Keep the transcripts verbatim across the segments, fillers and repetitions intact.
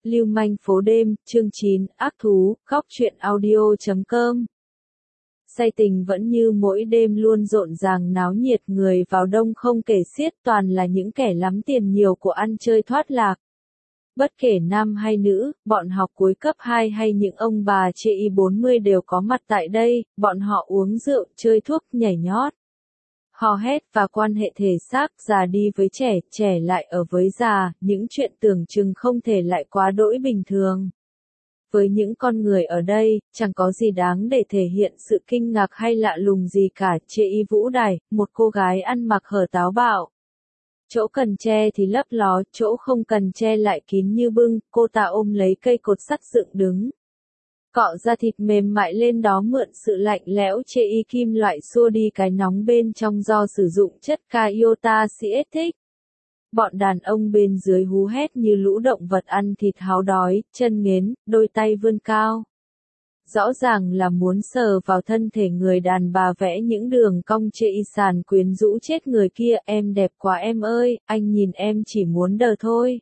Lưu manh phố đêm, chương chín, ác thú, góc truyện audio chấm com. Say tình vẫn như mỗi đêm luôn rộn ràng náo nhiệt, người vào đông không kể xiết, toàn là những kẻ lắm tiền nhiều của ăn chơi thoát lạc. Bất kể nam hay nữ, bọn học cuối cấp hai hay những ông bà chê y bốn mươi đều có mặt tại đây, bọn họ uống rượu, chơi thuốc, nhảy nhót, hò hét và quan hệ thể xác, già đi với trẻ, trẻ lại ở với già, những chuyện tưởng chừng không thể lại quá đỗi bình thường. Với những con người ở đây, chẳng có gì đáng để thể hiện sự kinh ngạc hay lạ lùng gì cả. Chê y vũ đài, một cô gái ăn mặc hở táo bạo. Chỗ cần che thì lấp ló, chỗ không cần che lại kín như bưng, cô ta ôm lấy cây cột sắt dựng đứng. Cọ da thịt mềm mại lên đó, mượn sự lạnh lẽo chê y kim loại xua đi cái nóng bên trong do sử dụng chất Iota Ciatic. Bọn đàn ông bên dưới hú hét như lũ động vật ăn thịt háo đói, chân nghến, đôi tay vươn cao. Rõ ràng là muốn sờ vào thân thể người đàn bà, vẽ những đường cong chê y sàn quyến rũ chết người kia. Em đẹp quá em ơi, anh nhìn em chỉ muốn đờ thôi.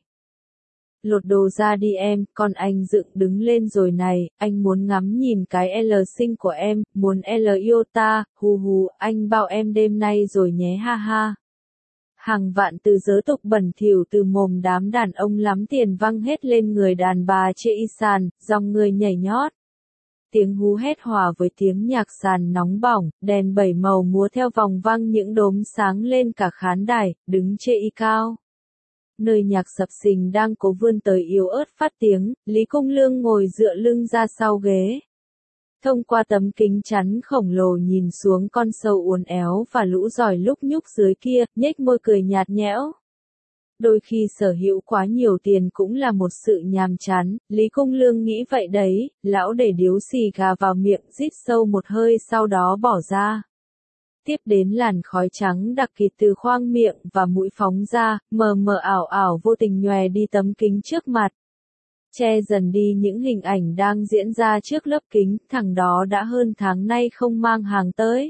Lột đồ ra đi em, con anh dựng đứng lên rồi này, anh muốn ngắm nhìn cái L xinh của em, muốn L yêu ta, hù hù, anh bao em đêm nay rồi nhé ha ha. Hàng vạn từ giới tục bẩn thỉu từ mồm đám đàn ông lắm tiền văng hết lên người đàn bà chê y sàn, dòng người nhảy nhót. Tiếng hú hét hòa với tiếng nhạc sàn nóng bỏng, đèn bảy màu múa theo vòng văng những đốm sáng lên cả khán đài, đứng chê y cao. Nơi nhạc sập sình đang cố vươn tới yếu ớt phát tiếng, Lý Công Lương ngồi dựa lưng ra sau ghế. Thông qua tấm kính chắn khổng lồ nhìn xuống con sâu uốn éo và lũ giỏi lúc nhúc dưới kia, nhếch môi cười nhạt nhẽo. Đôi khi sở hữu quá nhiều tiền cũng là một sự nhàm chán, Lý Công Lương nghĩ vậy đấy. Lão để điếu xì gà vào miệng, rít sâu một hơi sau đó bỏ ra. Tiếp đến làn khói trắng đặc kịt từ khoang miệng và mũi phóng ra, mờ mờ ảo ảo vô tình nhòe đi tấm kính trước mặt. Che dần đi những hình ảnh đang diễn ra trước lớp kính, thằng đó đã hơn tháng nay không mang hàng tới.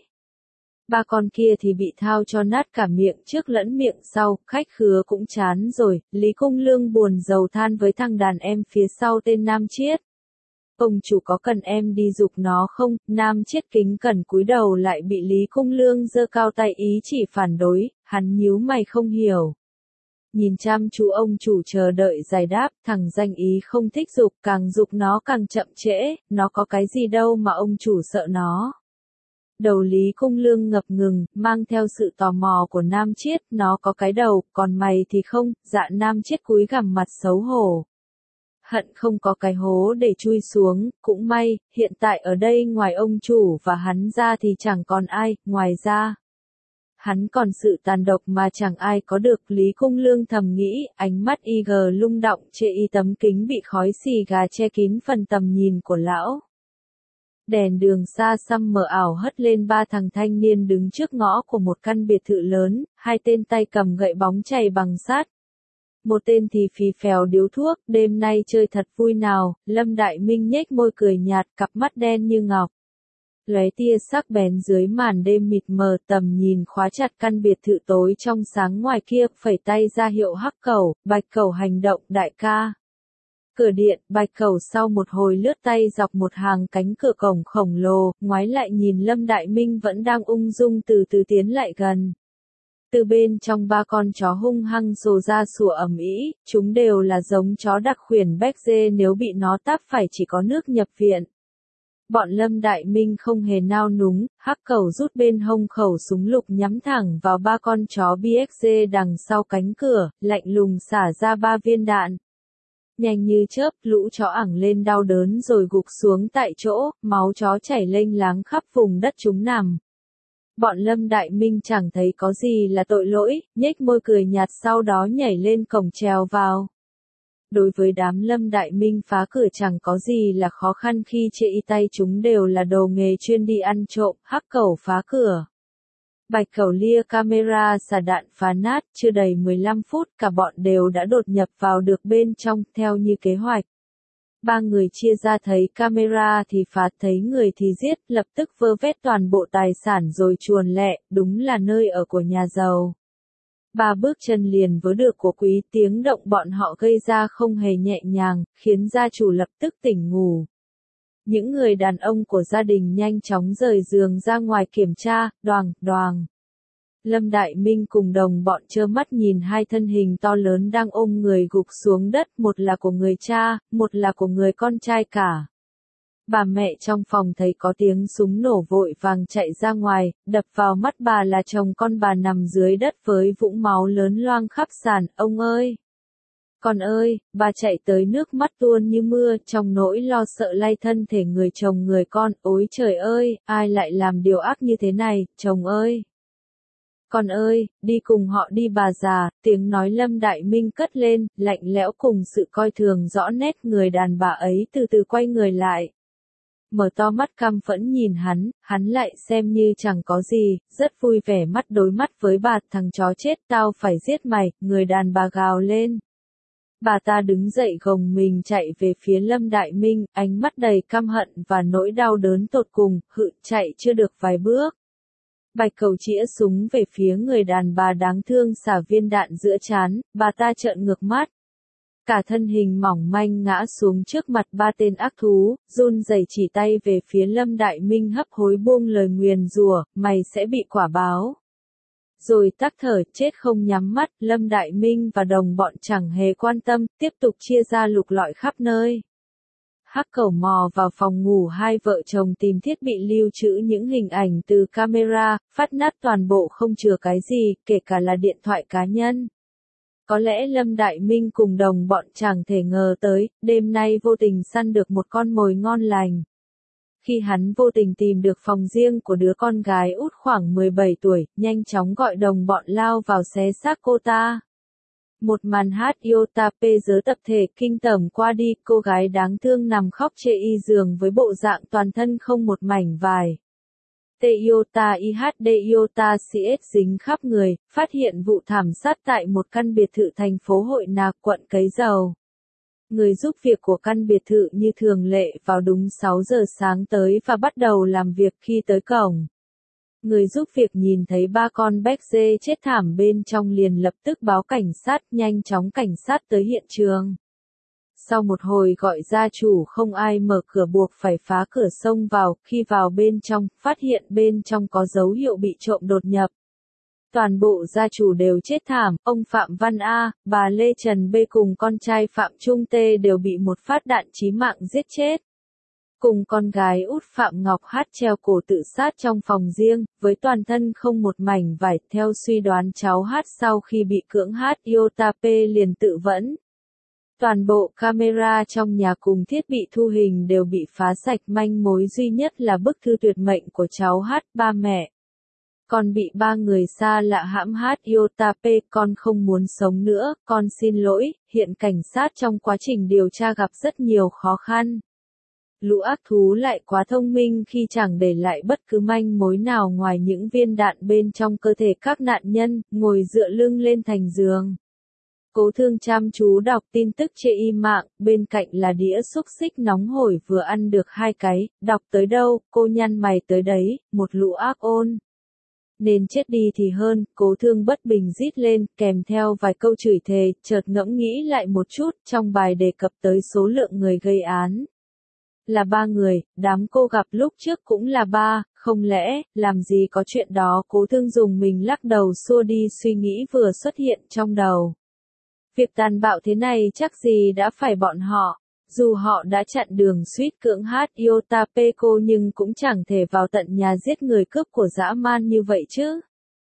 Ba con kia thì bị thao cho nát cả miệng trước lẫn miệng sau, khách khứa cũng chán rồi. Lý Công Lương buồn rầu than với thằng đàn em phía sau tên Nam Chiết. Ông chủ có cần em đi giục nó không? Nam Chiết kính cẩn cúi đầu lại bị Lý Công Lương giơ cao tay ý chỉ phản đối, hắn nhíu mày không hiểu. Nhìn chăm chú ông chủ chờ đợi giải đáp, thằng danh ý không thích giục, càng giục nó càng chậm trễ, nó có cái gì đâu mà ông chủ sợ nó. Đầu Lý Công Lương ngập ngừng, mang theo sự tò mò của Nam Chiết, nó có cái đầu, còn mày thì không. Dạ Nam Chiết cúi gằm mặt xấu hổ. Hận không có cái hố để chui xuống, cũng may, hiện tại ở đây ngoài ông chủ và hắn ra thì chẳng còn ai, ngoài ra. Hắn còn sự tàn độc mà chẳng ai có được. Lý Công Lương thầm nghĩ, ánh mắt y gờ lung động chê y tấm kính bị khói xì gà che kín phần tầm nhìn của lão. Đèn đường xa xăm mờ ảo hất lên ba thằng thanh niên đứng trước ngõ của một căn biệt thự lớn, hai tên tay cầm gậy bóng chày bằng sắt. Một tên thì phì phèo điếu thuốc, đêm nay chơi thật vui nào. Lâm Đại Minh nhếch môi cười nhạt, cặp mắt đen như ngọc. Lóe tia sắc bén dưới màn đêm mịt mờ, tầm nhìn khóa chặt căn biệt thự tối trong sáng ngoài kia, phẩy tay ra hiệu hắc cẩu, Bạch Cẩu hành động, đại ca. Cửa điện, Bạch Cẩu sau một hồi lướt tay dọc một hàng cánh cửa cổng khổng lồ, ngoái lại nhìn Lâm Đại Minh vẫn đang ung dung từ từ tiến lại gần. Từ bên trong ba con chó hung hăng rồ ra sủa ầm ĩ, chúng đều là giống chó đặc khuyển Becks, nếu bị nó táp phải chỉ có nước nhập viện. Bọn Lâm Đại Minh không hề nao núng, hắc cẩu rút bên hông khẩu súng lục nhắm thẳng vào ba con chó Becks đằng sau cánh cửa, lạnh lùng xả ra ba viên đạn. Nhanh như chớp, lũ chó ẳng lên đau đớn rồi gục xuống tại chỗ, máu chó chảy lênh láng khắp vùng đất chúng nằm. Bọn Lâm Đại Minh chẳng thấy có gì là tội lỗi, nhếch môi cười nhạt sau đó nhảy lên cổng trèo vào. Đối với đám Lâm Đại Minh phá cửa chẳng có gì là khó khăn khi chê y tay chúng đều là đồ nghề chuyên đi ăn trộm. Hắc cẩu phá cửa. Bạch Cẩu lia camera xả đạn phá nát, chưa đầy mười lăm phút cả bọn đều đã đột nhập vào được bên trong, theo như kế hoạch. Ba người chia ra thấy camera thì phá, thấy người thì giết, lập tức vơ vét toàn bộ tài sản rồi chuồn lẹ, đúng là nơi ở của nhà giàu. Ba bước chân liền với được của quý tiếng động bọn họ gây ra không hề nhẹ nhàng, khiến gia chủ lập tức tỉnh ngủ. Những người đàn ông của gia đình nhanh chóng rời giường ra ngoài kiểm tra, đoàng, đoàng. Lâm Đại Minh cùng đồng bọn trơ mắt nhìn hai thân hình to lớn đang ôm người gục xuống đất, một là của người cha, một là của người con trai cả. Bà mẹ trong phòng thấy có tiếng súng nổ vội vàng chạy ra ngoài, đập vào mắt bà là chồng con bà nằm dưới đất với vũng máu lớn loang khắp sàn. Ông ơi! Con ơi! Bà chạy tới nước mắt tuôn như mưa, trong nỗi lo sợ lay thân thể người chồng người con. Ôi trời ơi! Ai lại làm điều ác như thế này, chồng ơi! Con ơi, đi cùng họ đi bà già, tiếng nói Lâm Đại Minh cất lên, lạnh lẽo cùng sự coi thường rõ nét. Người đàn bà ấy từ từ quay người lại. Mở to mắt căm phẫn nhìn hắn, hắn lại xem như chẳng có gì, rất vui vẻ mắt đối mắt với bà. Thằng chó chết, tao phải giết mày, người đàn bà gào lên. Bà ta đứng dậy gồng mình chạy về phía Lâm Đại Minh, ánh mắt đầy căm hận và nỗi đau đớn tột cùng, hự chạy chưa được vài bước. Bạch Cầu chĩa súng về phía người đàn bà đáng thương xả viên đạn giữa trán, bà ta trợn ngược mắt. Cả thân hình mỏng manh ngã xuống trước mặt ba tên ác thú, run rẩy chỉ tay về phía Lâm Đại Minh hấp hối buông lời nguyền rủa, mày sẽ bị quả báo. Rồi tắc thở, chết không nhắm mắt, Lâm Đại Minh và đồng bọn chẳng hề quan tâm, tiếp tục chia ra lục lọi khắp nơi. Hắc Cẩu mò vào phòng ngủ hai vợ chồng tìm thiết bị lưu trữ những hình ảnh từ camera, phát nát toàn bộ không chừa cái gì, kể cả là điện thoại cá nhân. Có lẽ Lâm Đại Minh cùng đồng bọn chẳng thể ngờ tới, đêm nay vô tình săn được một con mồi ngon lành. Khi hắn vô tình tìm được phòng riêng của đứa con gái út khoảng mười bảy tuổi, nhanh chóng gọi đồng bọn lao vào xé xác cô ta. Một màn hát Iota P giới tập thể kinh tởm qua đi, cô gái đáng thương nằm khóc chê y giường với bộ dạng toàn thân không một mảnh vải. T Iota I H D Iota C S dính khắp người, phát hiện vụ thảm sát tại một căn biệt thự thành phố Hội Nạc, quận Cấy Dầu. Người giúp việc của căn biệt thự như thường lệ vào đúng sáu giờ sáng tới và bắt đầu làm việc. Khi tới cổng, người giúp việc nhìn thấy ba con béc dê chết thảm bên trong liền lập tức báo cảnh sát, nhanh chóng cảnh sát tới hiện trường. Sau một hồi gọi gia chủ không ai mở cửa buộc phải phá cửa xông vào, khi vào bên trong, phát hiện bên trong có dấu hiệu bị trộm đột nhập. Toàn bộ gia chủ đều chết thảm, ông Phạm Văn A, bà Lê Trần B cùng con trai Phạm Trung T đều bị một phát đạn chí mạng giết chết. Cùng con gái út Phạm Ngọc H treo cổ tự sát trong phòng riêng, với toàn thân không một mảnh vải. Theo suy đoán cháu H sau khi bị cưỡng hát Iota P liền tự vẫn. Toàn bộ camera trong nhà cùng thiết bị thu hình đều bị phá sạch, manh mối duy nhất là bức thư tuyệt mệnh của cháu H. Ba mẹ con bị ba người xa lạ hãm hát Iota P, con không muốn sống nữa, con xin lỗi. Hiện cảnh sát trong quá trình điều tra gặp rất nhiều khó khăn. Lũ ác thú lại quá thông minh khi chẳng để lại bất cứ manh mối nào ngoài những viên đạn bên trong cơ thể các nạn nhân, ngồi dựa lưng lên thành giường. Cố Thương chăm chú đọc tin tức trên y mạng, bên cạnh là đĩa xúc xích nóng hổi vừa ăn được hai cái, đọc tới đâu, cô nhăn mày tới đấy, một lũ ác ôn. Nên chết đi thì hơn, Cố Thương bất bình rít lên, kèm theo vài câu chửi thề, chợt ngẫm nghĩ lại một chút, trong bài đề cập tới số lượng người gây án. Là ba người, đám cô gặp lúc trước cũng là ba, không lẽ, làm gì có chuyện đó. Cố Thương dùng mình lắc đầu xua đi suy nghĩ vừa xuất hiện trong đầu. Việc tàn bạo thế này chắc gì đã phải bọn họ. Dù họ đã chặn đường suýt cưỡng hát Iota P cô nhưng cũng chẳng thể vào tận nhà giết người cướp của dã man như vậy chứ.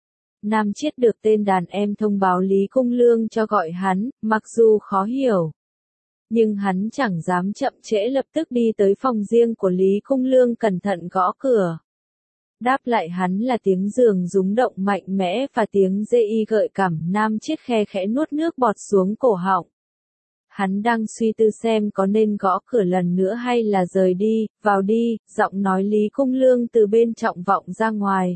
Nam Chiết được tên đàn em thông báo Lý Cung Lương cho gọi hắn, mặc dù khó hiểu. Nhưng hắn chẳng dám chậm trễ, lập tức đi tới phòng riêng của Lý Cung Lương cẩn thận gõ cửa. Đáp lại hắn là tiếng giường rung động mạnh mẽ và tiếng dê y gợi cảm. Nam Chiết khe khẽ nuốt nước bọt xuống cổ họng. Hắn đang suy tư xem có nên gõ cửa lần nữa hay là rời đi. Vào đi, giọng nói Lý Cung Lương từ bên trọng vọng ra ngoài.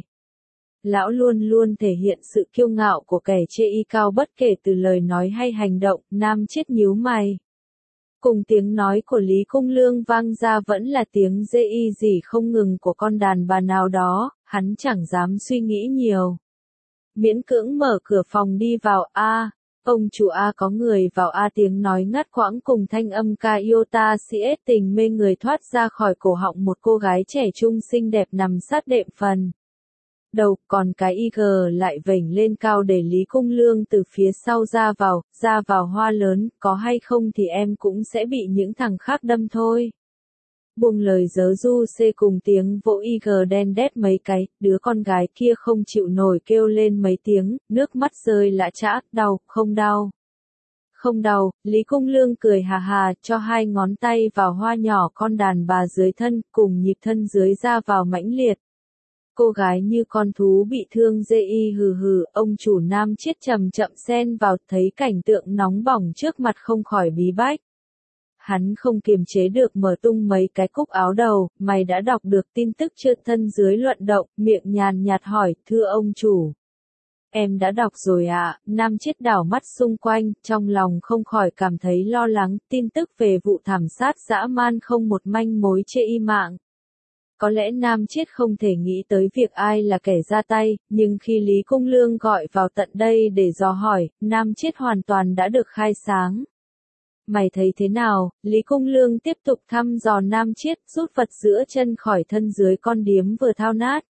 Lão luôn luôn thể hiện sự kiêu ngạo của kẻ chê y cao bất kể từ lời nói hay hành động. Nam Chiết nhíu mày. Cùng tiếng nói của Lý Cung Lương vang ra vẫn là tiếng dê y rỉ không ngừng của con đàn bà nào đó, hắn chẳng dám suy nghĩ nhiều. miễn cưỡng mở cửa phòng đi vào. A, ông chủ A có người vào. A tiếng nói ngắt quãng cùng thanh âm ca iota cs tình mê người thoát ra khỏi cổ họng một cô gái trẻ trung xinh đẹp nằm sát đệm phần đầu, còn cái i giê lại vểnh lên cao để Lý Cung Lương từ phía sau ra vào, ra vào hoa lớn, có hay không thì em cũng sẽ bị những thằng khác đâm thôi. Buông lời giớ du xê cùng tiếng vỗ i giê đen đét mấy cái, đứa con gái kia không chịu nổi kêu lên mấy tiếng, nước mắt rơi lã chã, đau, không đau. Không đau, Lý Cung Lương cười hà hà, cho hai ngón tay vào hoa nhỏ con đàn bà dưới thân, cùng nhịp thân dưới ra vào mãnh liệt. Cô gái như con thú bị thương dê y hừ hừ, ông chủ Nam Chiết chậm chậm xen vào, thấy cảnh tượng nóng bỏng trước mặt không khỏi bí bách. Hắn không kiềm chế được mở tung mấy cái cúc áo đầu, mày đã đọc được tin tức chưa? Thân dưới luận động, miệng nhàn nhạt hỏi, thưa ông chủ. Em đã đọc rồi ạ. À? Nam Chiết đảo mắt xung quanh, trong lòng không khỏi cảm thấy lo lắng, tin tức về vụ thảm sát dã man không một manh mối chê y mạng. Có lẽ Nam Chiết không thể nghĩ tới việc ai là kẻ ra tay, nhưng khi Lý Cung Lương gọi vào tận đây để dò hỏi, Nam Chiết hoàn toàn đã được khai sáng. Mày thấy thế nào? Lý Cung Lương tiếp tục thăm dò Nam Chiết, rút vật giữa chân khỏi thân dưới con điếm vừa thao nát.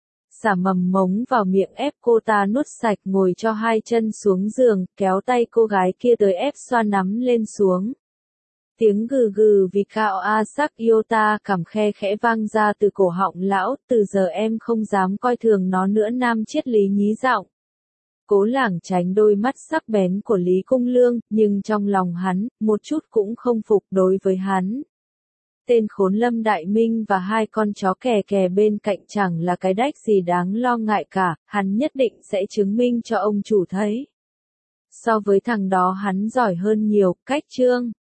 Xả mầm mống vào miệng ép cô ta nuốt sạch, ngồi cho hai chân xuống giường, kéo tay cô gái kia tới ép xoa nắm lên xuống. Tiếng gừ gừ vì cao a sắc iota cảm khe khẽ vang ra từ cổ họng lão, từ giờ em không dám coi thường nó nữa. Nam Chiết lý nhí giọng. Cố lảng tránh đôi mắt sắc bén của Lý Cung Lương, nhưng trong lòng hắn, một chút cũng không phục đối với hắn. Tên khốn Lâm Đại Minh và hai con chó kè kè bên cạnh chẳng là cái đách gì đáng lo ngại cả, hắn nhất định sẽ chứng minh cho ông chủ thấy. So với thằng đó hắn giỏi hơn nhiều, cách trương.